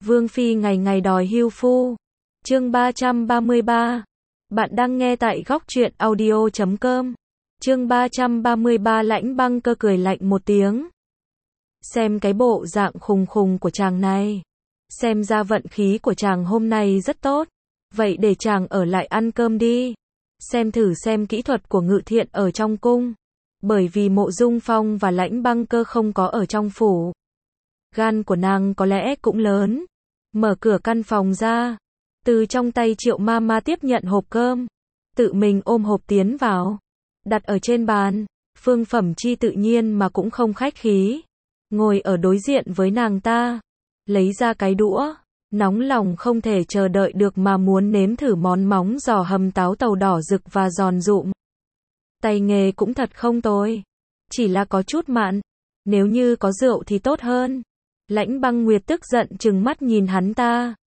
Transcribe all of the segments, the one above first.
Vương Phi ngày ngày đòi hưu phu. Chương 333. Bạn đang nghe tại góc truyện audio.com. Chương 333 Lãnh Băng Cơ cười lạnh một tiếng. Xem cái bộ dạng khùng khùng của chàng này. Xem ra vận khí của chàng hôm nay rất tốt. Vậy để chàng ở lại ăn cơm đi. Xem thử xem kỹ thuật của Ngự Thiện ở trong cung. Bởi vì Mộ Dung Phong và Lãnh Băng Cơ không có ở trong phủ. Gan của nàng có lẽ cũng lớn. Mở cửa căn phòng ra. Từ trong tay Triệu Mama tiếp nhận hộp cơm. Tự mình ôm hộp tiến vào. Đặt ở trên bàn. Phương Phẩm Chi tự nhiên mà cũng không khách khí. Ngồi ở đối diện với nàng ta. Lấy ra cái đũa. Nóng lòng không thể chờ đợi được mà muốn nếm thử món móng giò hầm táo tàu đỏ rực và giòn rụm. Tay nghề cũng thật không tồi. Chỉ là có chút mặn. Nếu như có rượu thì tốt hơn. Lãnh Băng Nguyệt tức giận trừng mắt nhìn hắn ta.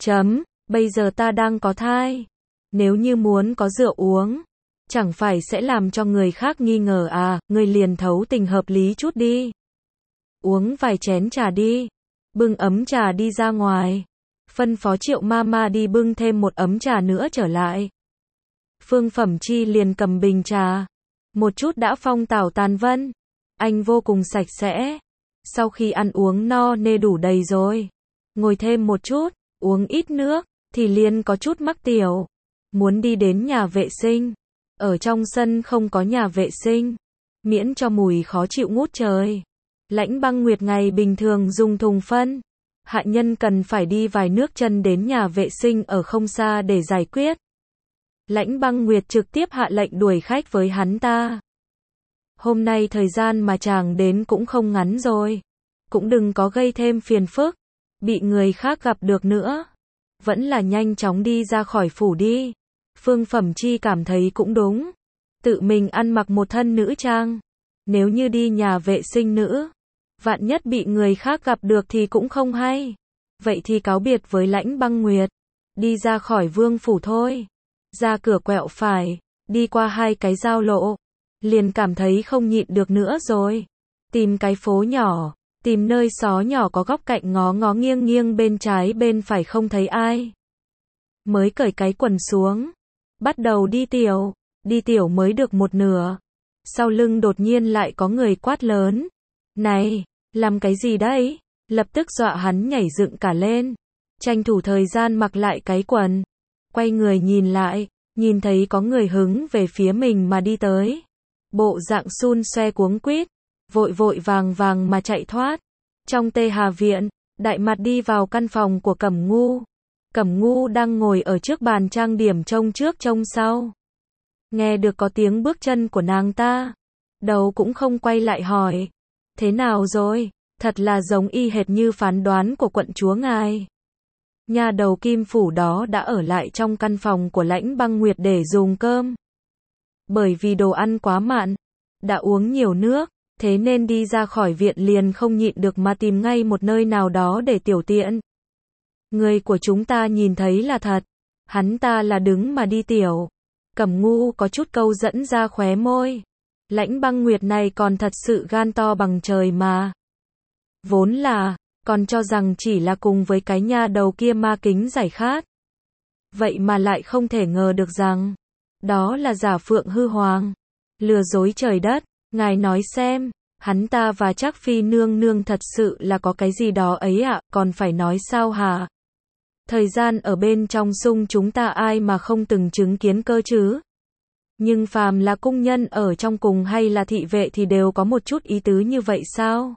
Bây giờ ta đang có thai. Nếu như muốn có rượu uống, chẳng phải sẽ làm cho người khác nghi ngờ à, ngươi liền thấu tình hợp lý chút đi. Uống vài chén trà đi. Bưng ấm trà đi ra ngoài. Phân phó Triệu Mama đi bưng thêm một ấm trà nữa trở lại. Phương Phẩm Chi liền cầm bình trà. Một chút đã phong tảo tàn vân. Anh vô cùng sạch sẽ. Sau khi ăn uống no nê đủ đầy rồi. Ngồi thêm một chút, uống ít nước, thì liền có chút mắc tiểu. Muốn đi đến nhà vệ sinh. Ở trong sân không có nhà vệ sinh. Miễn cho mùi khó chịu ngút trời. Lãnh Băng Nguyệt ngày bình thường dùng thùng phân. Hạ nhân cần phải đi vài nước chân đến nhà vệ sinh ở không xa để giải quyết. Lãnh Băng Nguyệt trực tiếp hạ lệnh đuổi khách với hắn ta. Hôm nay thời gian mà chàng đến cũng không ngắn rồi. Cũng đừng có gây thêm phiền phức. Bị người khác gặp được nữa. Vẫn là nhanh chóng đi ra khỏi phủ đi. Phương Phẩm Chi cảm thấy cũng đúng. Tự mình ăn mặc một thân nữ trang. Nếu như đi nhà vệ sinh nữ. Vạn nhất bị người khác gặp được thì cũng không hay. Vậy thì cáo biệt với Lãnh Băng Nguyệt. Đi ra khỏi vương phủ thôi. Ra cửa quẹo phải. Đi qua hai cái giao lộ. Liền cảm thấy không nhịn được nữa rồi. Tìm cái phố nhỏ. Tìm nơi xó nhỏ có góc cạnh ngó ngó nghiêng nghiêng bên trái bên phải không thấy ai. Mới cởi cái quần xuống. Bắt đầu đi tiểu. Đi tiểu mới được một nửa. Sau lưng đột nhiên lại có người quát lớn. Này, làm cái gì đấy? Lập tức dọa hắn nhảy dựng cả lên. Tranh thủ thời gian mặc lại cái quần. Quay người nhìn lại. Nhìn thấy có người hứng về phía mình mà đi tới. Bộ dạng xun xoe cuống quýt. Vội vội vàng vàng mà chạy thoát. Trong Tê Hà Viện, Đại Mặt đi vào căn phòng của Cẩm Ngu. Cẩm Ngu đang ngồi ở trước bàn trang điểm trông trước trông sau. Nghe được có tiếng bước chân của nàng ta. Đầu cũng không quay lại hỏi. Thế nào rồi? Thật là giống y hệt như phán đoán của quận chúa ngài. Nhà đầu Kim Phủ đó đã ở lại trong căn phòng của Lãnh Băng Nguyệt để dùng cơm. Bởi vì đồ ăn quá mặn. Đã uống nhiều nước. Thế nên đi ra khỏi viện liền không nhịn được mà tìm ngay một nơi nào đó để tiểu tiện. Người của chúng ta nhìn thấy là thật. Hắn ta là đứng mà đi tiểu. Cẩm Ngu có chút câu dẫn ra khóe môi. Lãnh Băng Nguyệt này còn thật sự gan to bằng trời mà. Vốn là, còn cho rằng chỉ là cùng với cái nha đầu kia ma kính giải khát. Vậy mà lại không thể ngờ được rằng, đó là giả phượng hư hoàng. Lừa dối trời đất. Ngài nói xem, hắn ta và Trác Phi nương nương thật sự là có cái gì đó ấy ạ, còn phải nói sao hả? Thời gian ở bên trong sung chúng ta ai mà không từng chứng kiến cơ chứ? Nhưng phàm là cung nhân ở trong cùng hay là thị vệ thì đều có một chút ý tứ như vậy sao?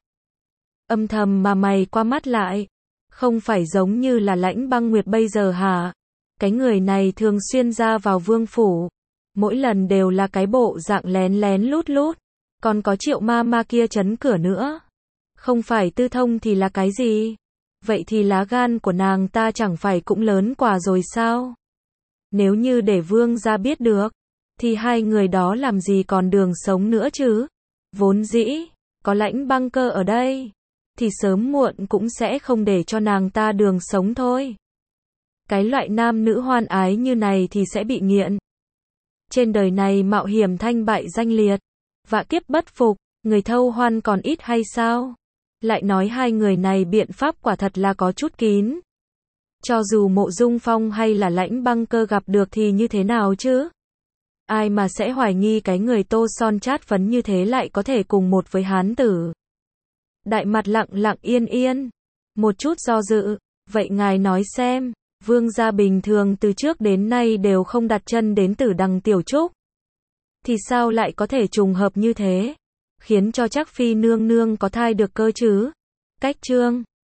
Âm thầm mà mày qua mắt lại, không phải giống như là Lãnh Băng Nguyệt bây giờ hả? Cái người này thường xuyên ra vào vương phủ, mỗi lần đều là cái bộ dạng lén lén lút lút. Còn có Triệu Mama kia trấn cửa nữa. Không phải tư thông thì là cái gì? Vậy thì lá gan của nàng ta chẳng phải cũng lớn quá rồi sao? Nếu như để vương gia biết được, thì hai người đó làm gì còn đường sống nữa chứ? Vốn dĩ, có Lãnh Băng Cơ ở đây, thì sớm muộn cũng sẽ không để cho nàng ta đường sống thôi. Cái loại nam nữ hoan ái như này thì sẽ bị nghiện. Trên đời này mạo hiểm thanh bại danh liệt. Vạ kiếp bất phục, người thâu hoan còn ít hay sao? Lại nói hai người này biện pháp quả thật là có chút kín. Cho dù Mộ Dung Phong hay là Lãnh Băng Cơ gặp được thì như thế nào chứ? Ai mà sẽ hoài nghi cái người tô son chát phấn như thế lại có thể cùng một với hán tử. Đại mặt lặng lặng yên yên. Một chút do dự. Vậy ngài nói xem, vương gia bình thường từ trước đến nay đều không đặt chân đến Tử Đằng Tiểu Trúc. Thì sao lại có thể trùng hợp như thế? Khiến cho Trác Phi nương nương có thai được cơ chứ? Cách chương